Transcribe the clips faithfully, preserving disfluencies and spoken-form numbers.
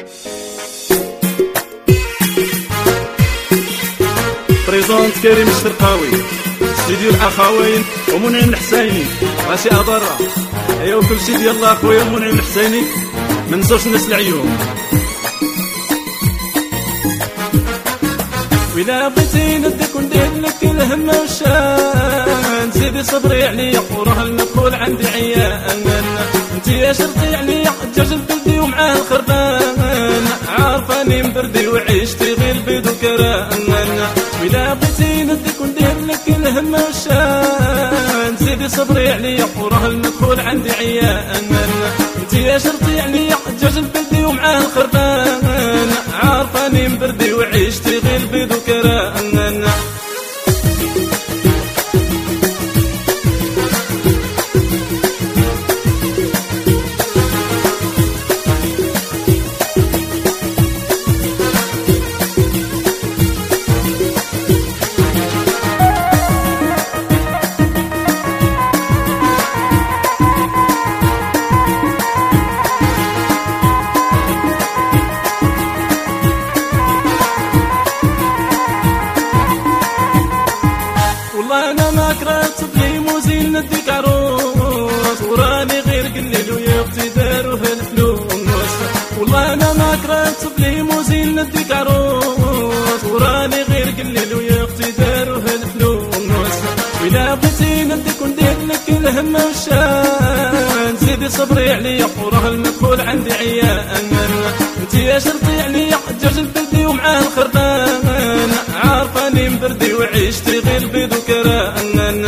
بريزونت كريم الشرقاوي، استديو الاخوين ومنعم الحسيني، راسي اضرة ايوا كلشي ديال اخويا منعم الحسيني، ما ننساوش الناس العيون. وإلا بغيتي نديك وندير لك الهم والشان، زيدي صبري عليا وراه المدخول عندي عيان. انتي شرطي عليا حجاج البلدي ومعاه الخربان، عارفاني مبردي وعيشتي غير البيض وكران. وإلا بغيتي نديك وندير لك الهم والشان، زيدي صبري عليا وراه المدخول عندي عيان. انتي شرطي عليا حجاج البلدي ومعاه الخربان، عارفاني مبردي وعيشتي غير البيض وكران. والله انا ما كرهت بليموزين نديك عروس، وراني غير قليل ويا اختي داروه الفلوس. والله انا ما كرهت بليموزين نديك عروس، وراني غير قليل ويا اختي داروه الفلوس. وإلا بغيتي نديك وندير لك الهم والشان، زيدي صبري عليا وراه المدخول عندي عيان. انتي يا شرطي عليا حجاج البلدي ومعاه الخربان، عارفاني مبردي وعيشتي غير البيض وكران.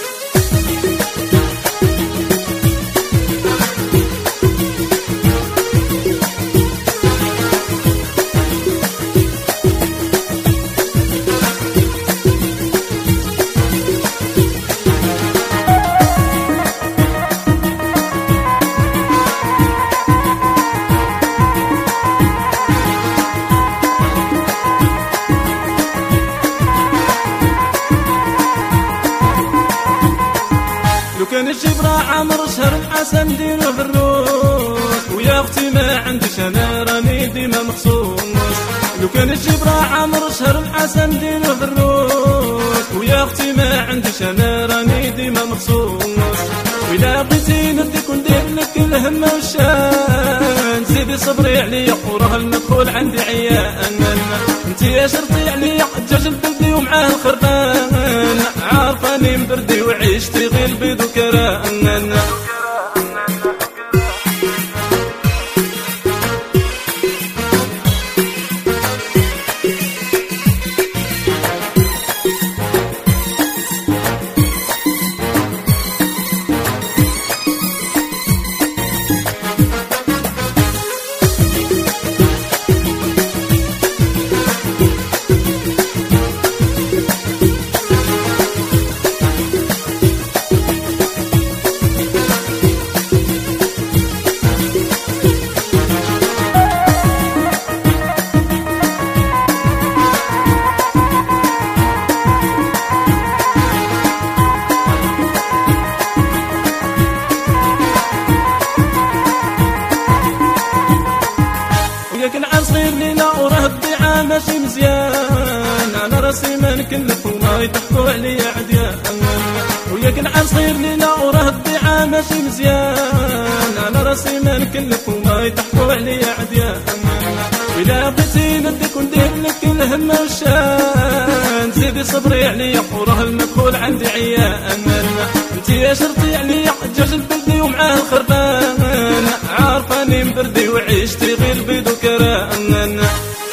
لو كان الجبرة عمر شهر الحسن ديرو في الروس، ويا اختي ما عنديش انا راني ديما مخصوص. لو كان الجبرة عمر شهر الحسن ديرو في الروس، ويا اختي ما عنديش انا راني ديما مخصوص. وإلا بغيتي نديك وندير لك الهم والشان، زيدي صبري عليا وراه المدخول عندي عيان. انتي يا شرطي عليا حجاج البلدي ومعاه الخربان، عارفاني مبردي وعيشتي غير البيض وكران. كنعان صغير لينا وراه الضيعة ماشي مزيان، انا راسي ما نكلف وما يضحكوا عليا عديان. ويا كنعان صغير لينا وراه الضيعة ماشي مزيان، انا راسي ما نكلف وما يضحكوا عليا عديان. وإلا بغيتي نديك وندير لك الهم والشان، زيدي صبري عليا وراه المدخول عندي عيان. انتي يا شرطي عليا حجاج البلدي ومعاه الخربان، عارفاني مبردي وعيشتي غير البيض وكران.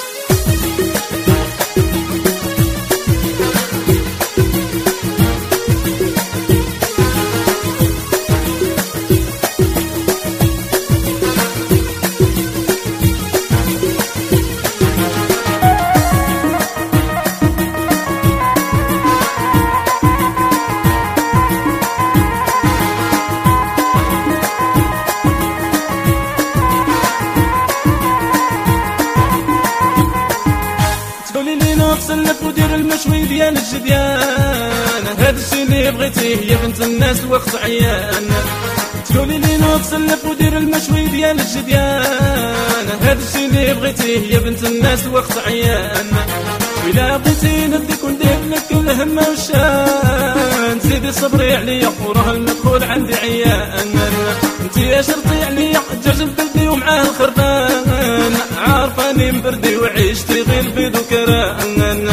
تسلف ودير المشوي ديال الجديان، هاد الشي اللي بغيتيه يا بنت الناس الوقت عيان. تقولي لي نوض تسلف ودير المشوي ديال الجديان، هاد الشي اللي بغيتيه يا بنت الناس وقت عيان إلا بغيتي نديك وندير لك الهم والشان زيدي صبري عليا وراه المدخول عندي عيان انتي شرطي عليا الدجاج البلدي ومعاه الخربان عارفاني مبردي وعيشتي غير البيض وكران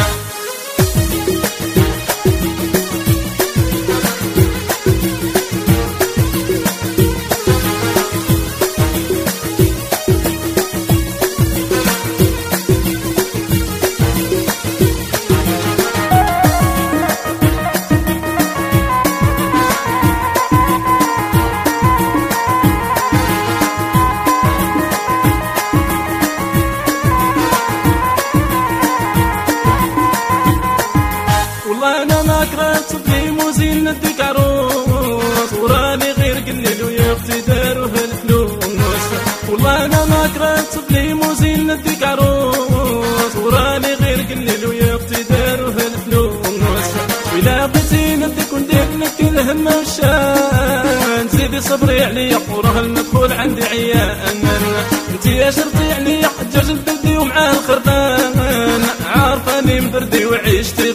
انا ما كرهت بليموزين نديك عروس وراني غير قليل ويا اختي داروه الفلوس والله انا ما كرهت بليموزين نديك عروس وراني غير قليل ويا اختي داروه الفلوس ولا بغيتي نديك وندير لك الهم والشان زيدي صبري عليا وراه المدخول عندي عيان انتي يا شرطي عليا الدجاج البلدي ومعاه الخربان عارفاني مبردي وعيشتي